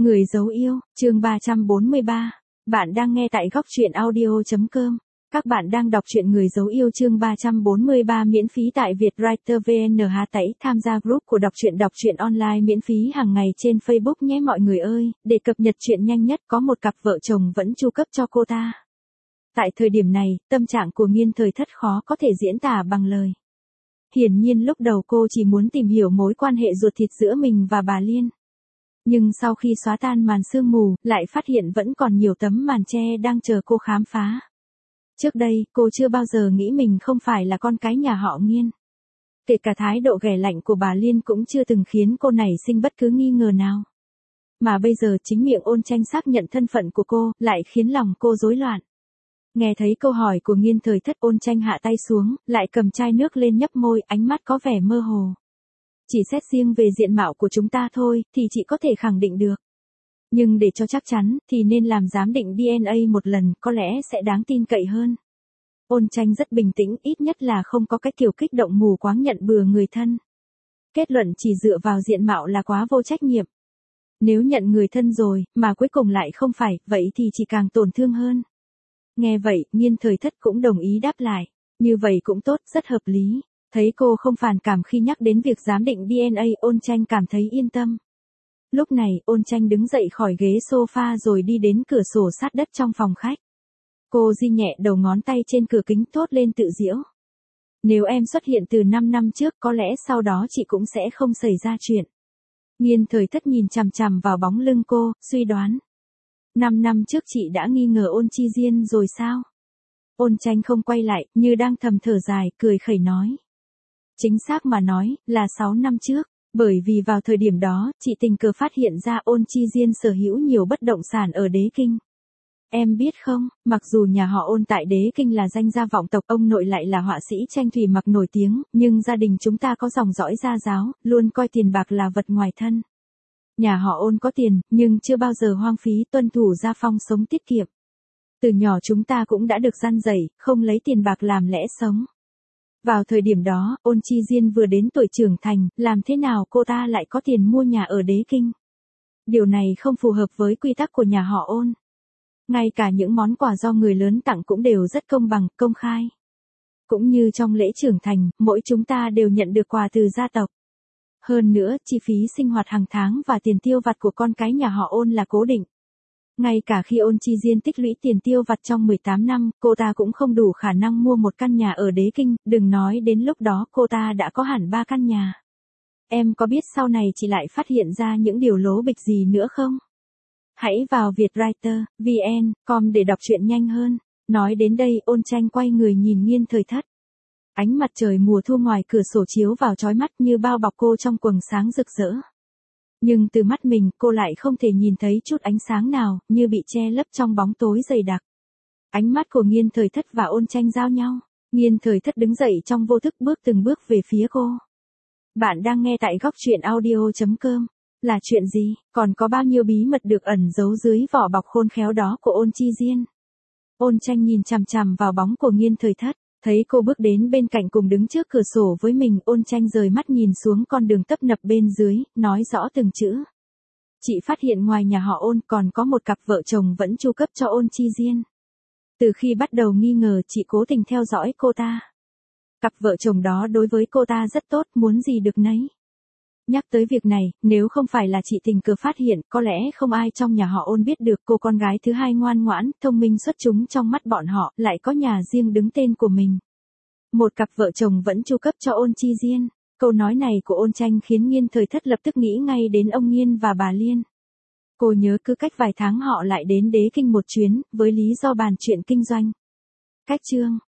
Người dấu yêu, chương 343. Bạn đang nghe tại góc truyện audio.com. Các bạn đang đọc truyện Người dấu yêu chương 343 miễn phí tại Vietwriter VN. Tẩy tham gia group của đọc truyện online miễn phí hàng ngày trên Facebook nhé mọi người ơi, để cập nhật chuyện nhanh nhất. Có một cặp vợ chồng vẫn chu cấp cho cô ta. Tại thời điểm này, tâm trạng của Nghiên Thời Thất khó có thể diễn tả bằng lời. Hiển nhiên lúc đầu cô chỉ muốn tìm hiểu mối quan hệ ruột thịt giữa mình và bà Liên. Nhưng sau khi xóa tan màn sương mù, lại phát hiện vẫn còn nhiều tấm màn che đang chờ cô khám phá. Trước đây, cô chưa bao giờ nghĩ mình không phải là con cái nhà họ Nghiên. Kể cả thái độ ghẻ lạnh của bà Liên cũng chưa từng khiến cô nảy sinh bất cứ nghi ngờ nào. Mà bây giờ chính miệng Ôn Tranh xác nhận thân phận của cô, lại khiến lòng cô rối loạn. Nghe thấy câu hỏi của Nghiên Thời Thất, Ôn Tranh hạ tay xuống, lại cầm chai nước lên nhấp môi, ánh mắt có vẻ mơ hồ. Chỉ xét riêng về diện mạo của chúng ta thôi, thì chị có thể khẳng định được. Nhưng để cho chắc chắn, thì nên làm giám định DNA một lần, có lẽ sẽ đáng tin cậy hơn. Ôn Tranh rất bình tĩnh, ít nhất là không có cái kiểu kích động mù quáng nhận bừa người thân. Kết luận chỉ dựa vào diện mạo là quá vô trách nhiệm. Nếu nhận người thân rồi, mà cuối cùng lại không phải, vậy thì chỉ càng tổn thương hơn. Nghe vậy, Nghiên Thời Thất cũng đồng ý đáp lại. Như vậy cũng tốt, rất hợp lý. Thấy cô không phản cảm khi nhắc đến việc giám định DNA, Ôn Tranh cảm thấy yên tâm. Lúc này, Ôn Tranh đứng dậy khỏi ghế sofa rồi đi đến cửa sổ sát đất trong phòng khách. Cô di nhẹ đầu ngón tay trên cửa kính thốt lên tự giễu. Nếu em xuất hiện từ 5 năm trước có lẽ sau đó chị cũng sẽ không xảy ra chuyện. Nghiên Thời Thất nhìn chằm chằm vào bóng lưng cô, suy đoán. 5 năm trước chị đã nghi ngờ Ôn Chi Diên rồi sao? Ôn Tranh không quay lại, như đang thầm thở dài, cười khẩy nói. Chính xác mà nói, là 6 năm trước, bởi vì vào thời điểm đó, chị tình cờ phát hiện ra Ôn Chi Diên sở hữu nhiều bất động sản ở Đế Kinh. Em biết không, mặc dù nhà họ Ôn tại Đế Kinh là danh gia vọng tộc, ông nội lại là họa sĩ tranh thủy mặc nổi tiếng, nhưng gia đình chúng ta có dòng dõi gia giáo, luôn coi tiền bạc là vật ngoài thân. Nhà họ Ôn có tiền, nhưng chưa bao giờ hoang phí, tuân thủ gia phong sống tiết kiệm. Từ nhỏ chúng ta cũng đã được răn dạy, không lấy tiền bạc làm lẽ sống. Vào thời điểm đó, Ôn Chi Diên vừa đến tuổi trưởng thành, làm thế nào cô ta lại có tiền mua nhà ở Đế Kinh? Điều này không phù hợp với quy tắc của nhà họ Ôn. Ngay cả những món quà do người lớn tặng cũng đều rất công bằng, công khai. Cũng như trong lễ trưởng thành, mỗi chúng ta đều nhận được quà từ gia tộc. Hơn nữa, chi phí sinh hoạt hàng tháng và tiền tiêu vặt của con cái nhà họ Ôn là cố định. Ngay cả khi Ôn Chi Diên tích lũy tiền tiêu vặt trong 18 năm, cô ta cũng không đủ khả năng mua một căn nhà ở Đế Kinh, đừng nói đến lúc đó cô ta đã có hẳn 3 căn nhà. Em có biết sau này chị lại phát hiện ra những điều lố bịch gì nữa không? Hãy vào Vietwriter, VN.com để đọc truyện nhanh hơn. Nói đến đây, Ôn Tranh quay người nhìn Nghiên Thời Thất. Ánh mặt trời mùa thu ngoài cửa sổ chiếu vào chói mắt như bao bọc cô trong quầng sáng rực rỡ. Nhưng từ mắt mình, cô lại không thể nhìn thấy chút ánh sáng nào, như bị che lấp trong bóng tối dày đặc. Ánh mắt của Nghiên Thời Thất và Ôn Tranh giao nhau. Nghiên Thời Thất đứng dậy trong vô thức bước từng bước về phía cô. Bạn đang nghe tại góc truyện audio.com. Là chuyện gì, còn có bao nhiêu bí mật được ẩn giấu dưới vỏ bọc khôn khéo đó của Ôn Chi Diên? Ôn Tranh nhìn chằm chằm vào bóng của Nghiên Thời Thất. Thấy cô bước đến bên cạnh cùng đứng trước cửa sổ với mình, Ôn Tranh rời mắt nhìn xuống con đường tấp nập bên dưới, nói rõ từng chữ. Chị phát hiện ngoài nhà họ Ôn còn có một cặp vợ chồng vẫn chu cấp cho Ôn Chi Diên. Từ khi bắt đầu nghi ngờ, chị cố tình theo dõi cô ta. Cặp vợ chồng đó đối với cô ta rất tốt, muốn gì được nấy. Nhắc tới việc này, nếu không phải là chị tình cờ phát hiện, có lẽ không ai trong nhà họ Ôn biết được cô con gái thứ hai ngoan ngoãn, thông minh xuất chúng trong mắt bọn họ, lại có nhà riêng đứng tên của mình. Một cặp vợ chồng vẫn chu cấp cho Ôn Chi Diên. Câu nói này của Ôn Tranh khiến Nghiên Thời Thất lập tức nghĩ ngay đến ông Nghiên và bà Liên. Cô nhớ cứ cách vài tháng họ lại đến Đế Kinh một chuyến, với lý do bàn chuyện kinh doanh. Cách chương.